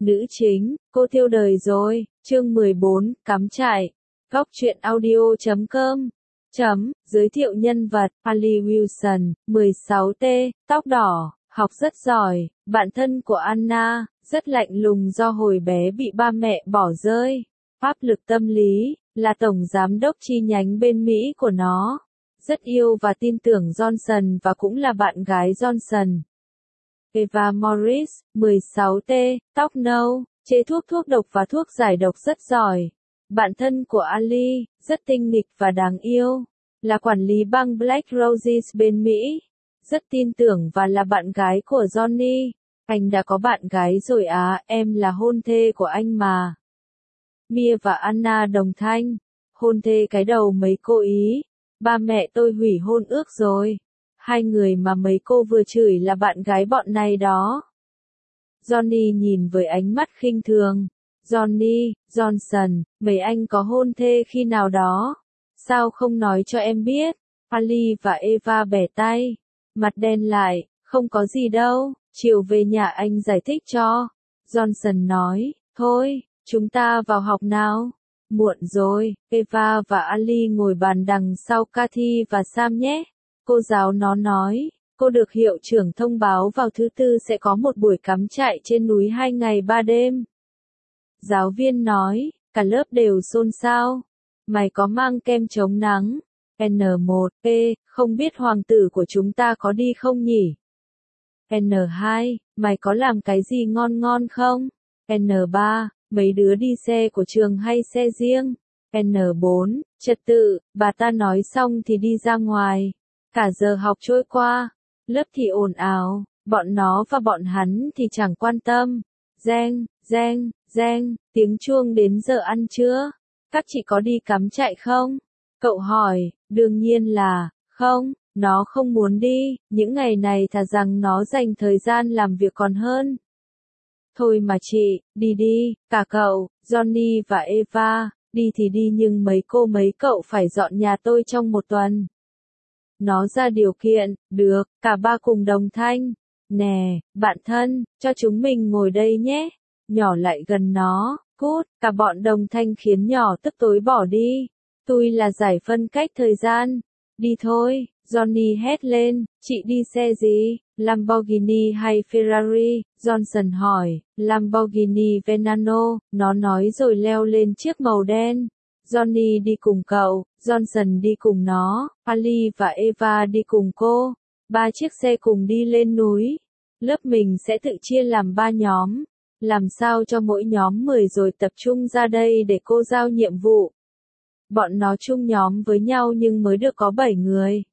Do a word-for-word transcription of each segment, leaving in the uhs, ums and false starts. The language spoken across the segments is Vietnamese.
Nữ chính, cô tiêu đời rồi, chương mười bốn, cắm trại. Góc truyện audio chấm com. Chấm, giới thiệu nhân vật, Ali Wilson, mười sáu T, tóc đỏ, học rất giỏi, bạn thân của Anna, rất lạnh lùng do hồi bé bị ba mẹ bỏ rơi. Áp lực tâm lý, là tổng giám đốc chi nhánh bên Mỹ của nó. Rất yêu và tin tưởng Johnson và cũng là bạn gái Johnson. Eva Morris, mười sáu T, tóc nâu, chế thuốc thuốc độc và thuốc giải độc rất giỏi. Bạn thân của Ali, rất tinh nghịch và đáng yêu. Là quản lý bang Black Roses bên Mỹ. Rất tin tưởng và là bạn gái của Johnny. Anh đã có bạn gái rồi à, em là hôn thê của anh mà. Mia và Anna đồng thanh. Hôn thê cái đầu mấy cô ý. Ba mẹ tôi hủy hôn ước rồi. Hai người mà mấy cô vừa chửi là bạn gái bọn này đó. Johnny nhìn với ánh mắt khinh thường. Johnny, Johnson, mấy anh có hôn thê khi nào đó? Sao không nói cho em biết? Ali và Eva bẻ tay. Mặt đen lại, không có gì đâu, chiều về nhà anh giải thích cho. Johnson nói, thôi, chúng ta vào học nào. Muộn rồi, Eva và Ali ngồi bàn đằng sau Cathy và Sam nhé. Cô giáo nó nói, cô được hiệu trưởng thông báo vào thứ tư sẽ có một buổi cắm trại trên núi hai ngày ba đêm. Giáo viên nói, cả lớp đều xôn xao. Mày có mang kem chống nắng? N một, P, không biết hoàng tử của chúng ta có đi không nhỉ? N hai, mày có làm cái gì ngon ngon không? N ba, mấy đứa đi xe của trường hay xe riêng? N bốn, trật tự, bà ta nói xong thì đi ra ngoài. Cả giờ học trôi qua, lớp thì ồn ào, bọn nó và bọn hắn thì chẳng quan tâm. Reng, reng, reng, tiếng chuông đến giờ ăn trưa. Các chị có đi cắm trại không? Cậu hỏi, đương nhiên là, không, nó không muốn đi, những ngày này thà rằng nó dành thời gian làm việc còn hơn. Thôi mà chị, đi đi, cả cậu, Johnny và Eva, đi thì đi nhưng mấy cô mấy cậu phải dọn nhà tôi trong một tuần. Nó ra điều kiện, được, cả ba cùng đồng thanh. Nè, bạn thân, cho chúng mình ngồi đây nhé. Nhỏ lại gần nó, cút, cả bọn đồng thanh khiến nhỏ tức tối bỏ đi. Tôi là giải phân cách thời gian. Đi thôi, Johnny hét lên, chị đi xe gì, Lamborghini hay Ferrari? Johnson hỏi, Lamborghini Venano, nó nói rồi leo lên chiếc màu đen. Johnny đi cùng cậu, Johnson đi cùng nó, Ali và Eva đi cùng cô. Ba chiếc xe cùng đi lên núi. Lớp mình sẽ tự chia làm ba nhóm. Làm sao cho mỗi nhóm mười rồi tập trung ra đây để cô giao nhiệm vụ. Bọn nó chung nhóm với nhau nhưng mới được có bảy người.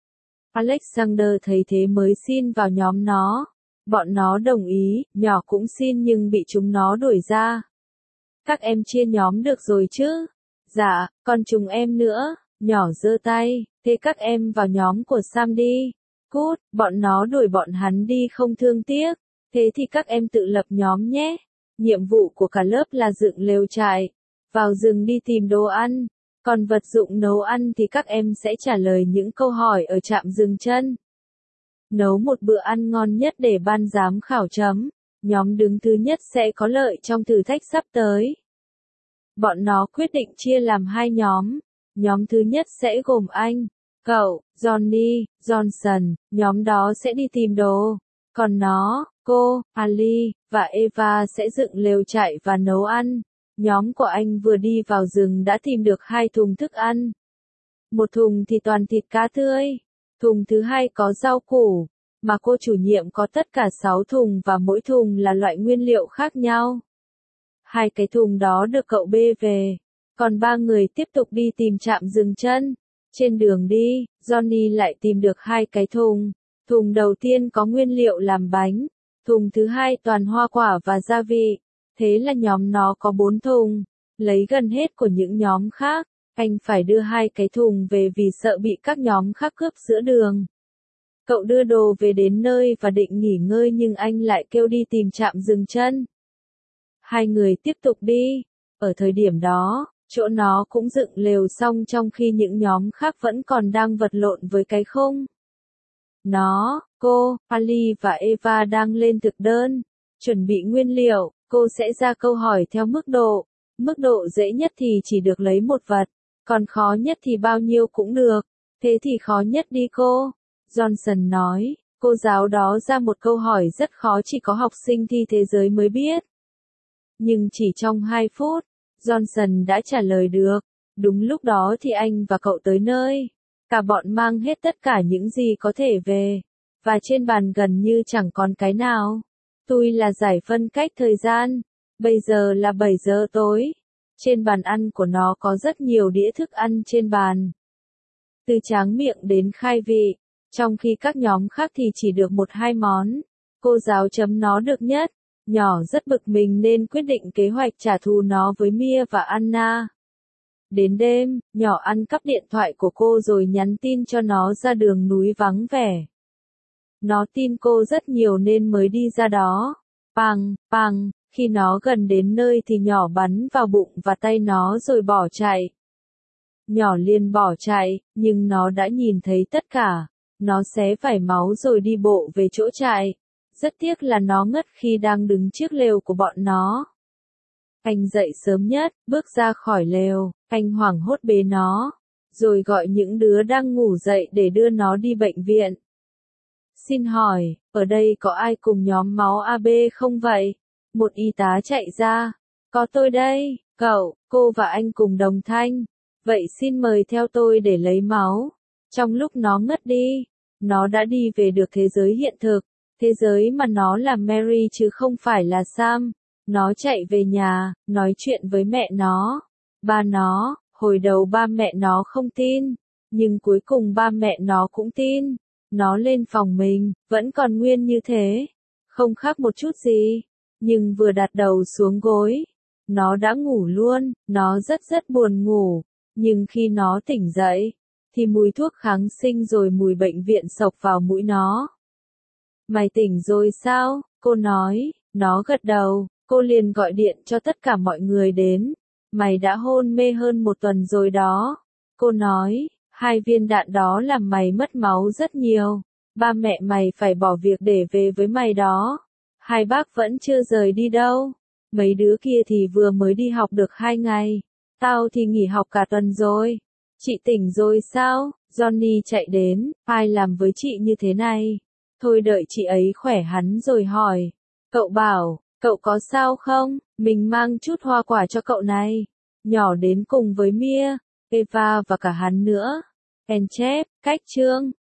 Alexander thấy thế mới xin vào nhóm nó. Bọn nó đồng ý, nhỏ cũng xin nhưng bị chúng nó đuổi ra. Các em chia nhóm được rồi chứ? Dạ, còn chúng em nữa. Nhỏ giơ tay, thế các em vào nhóm của Sam đi. Cút, bọn nó đuổi bọn hắn đi không thương tiếc. Thế thì các em tự lập nhóm nhé. Nhiệm vụ của cả lớp là dựng lều trại. Vào rừng đi tìm đồ ăn. Còn vật dụng nấu ăn thì các em sẽ trả lời những câu hỏi ở trạm dừng chân. Nấu một bữa ăn ngon nhất để ban giám khảo chấm. Nhóm đứng thứ nhất sẽ có lợi trong thử thách sắp tới. Bọn nó quyết định chia làm hai nhóm. Nhóm thứ nhất sẽ gồm anh, cậu, Johnny, Johnson, nhóm đó sẽ đi tìm đồ. Còn nó, cô, Ali, và Eva sẽ dựng lều trại và nấu ăn. Nhóm của anh vừa đi vào rừng đã tìm được hai thùng thức ăn. Một thùng thì toàn thịt cá tươi. Thùng thứ hai có rau củ. Mà cô chủ nhiệm có tất cả sáu thùng và mỗi thùng là loại nguyên liệu khác nhau. Hai cái thùng đó được cậu bê về. Còn ba người tiếp tục đi tìm trạm dừng chân. Trên đường đi, Johnny lại tìm được hai cái thùng. Thùng đầu tiên có nguyên liệu làm bánh. Thùng thứ hai toàn hoa quả và gia vị. Thế là nhóm nó có bốn thùng. Lấy gần hết của những nhóm khác. Anh phải đưa hai cái thùng về vì sợ bị các nhóm khác cướp giữa đường. Cậu đưa đồ về đến nơi và định nghỉ ngơi nhưng anh lại kêu đi tìm trạm dừng chân. Hai người tiếp tục đi. Ở thời điểm đó, chỗ nó cũng dựng lều xong trong khi những nhóm khác vẫn còn đang vật lộn với cái khung. Nó, cô, Ali và Eva đang lên thực đơn, chuẩn bị nguyên liệu, Cô sẽ ra câu hỏi theo mức độ. Mức độ dễ nhất thì chỉ được lấy một vật, còn khó nhất thì bao nhiêu cũng được. Thế thì khó nhất đi cô. Johnson nói, cô giáo đó ra một câu hỏi rất khó chỉ có học sinh thi thế giới mới biết. Nhưng chỉ trong hai phút, Johnson đã trả lời được. Đúng lúc đó thì anh và cậu tới nơi. Cả bọn mang hết tất cả những gì có thể về. Và trên bàn gần như chẳng còn cái nào. Tôi là giải phân cách thời gian. Bây giờ là bảy giờ tối. Trên bàn ăn của nó có rất nhiều đĩa thức ăn trên bàn. Từ tráng miệng đến khai vị. Trong khi các nhóm khác thì chỉ được một hai món. Cô giáo chấm nó được nhất. Nhỏ rất bực mình nên quyết định kế hoạch trả thù nó với Mia và Anna. Đến đêm, nhỏ ăn cắp điện thoại của cô rồi nhắn tin cho nó ra đường núi vắng vẻ. Nó tin cô rất nhiều nên mới đi ra đó. Pang, pang, khi nó gần đến nơi thì nhỏ bắn vào bụng và tay nó rồi bỏ chạy. Nhỏ liền bỏ chạy, nhưng nó đã nhìn thấy tất cả. Nó xé vải máu rồi đi bộ về chỗ chạy. Rất tiếc là nó ngất khi đang đứng trước lều của bọn nó. Anh dậy sớm nhất, bước ra khỏi lều, anh hoảng hốt bế nó, rồi gọi những đứa đang ngủ dậy để đưa nó đi bệnh viện. Xin hỏi, ở đây có ai cùng nhóm máu a bê không vậy? Một y tá chạy ra. Có tôi đây, cậu, cô và anh cùng đồng thanh. Vậy xin mời theo tôi để lấy máu. Trong lúc nó ngất đi, nó đã đi về được thế giới hiện thực. Thế giới mà nó là Mary chứ không phải là Sam. Nó chạy về nhà, nói chuyện với mẹ nó. Ba nó, hồi đầu ba mẹ nó không tin. Nhưng cuối cùng ba mẹ nó cũng tin. Nó lên phòng mình, vẫn còn nguyên như thế. Không khác một chút gì. Nhưng vừa đặt đầu xuống gối, nó đã ngủ luôn. Nó rất rất buồn ngủ. Nhưng khi nó tỉnh dậy, thì mùi thuốc kháng sinh rồi mùi bệnh viện xộc vào mũi nó. Mày tỉnh rồi sao? Cô nói. Nó gật đầu. Cô liền gọi điện cho tất cả mọi người đến. Mày đã hôn mê hơn một tuần rồi đó. Cô nói. Hai viên đạn đó làm mày mất máu rất nhiều. Ba mẹ mày phải bỏ việc để về với mày đó. Hai bác vẫn chưa rời đi đâu. Mấy đứa kia thì vừa mới đi học được hai ngày. Tao thì nghỉ học cả tuần rồi. Chị tỉnh rồi sao? Johnny chạy đến. Ai làm với chị như thế này? Thôi đợi chị ấy khỏe hắn rồi hỏi. Cậu bảo, cậu có sao không? Mình mang chút hoa quả cho cậu này. Nhỏ đến cùng với Mia, Eva và cả hắn nữa. En chép, cách chương.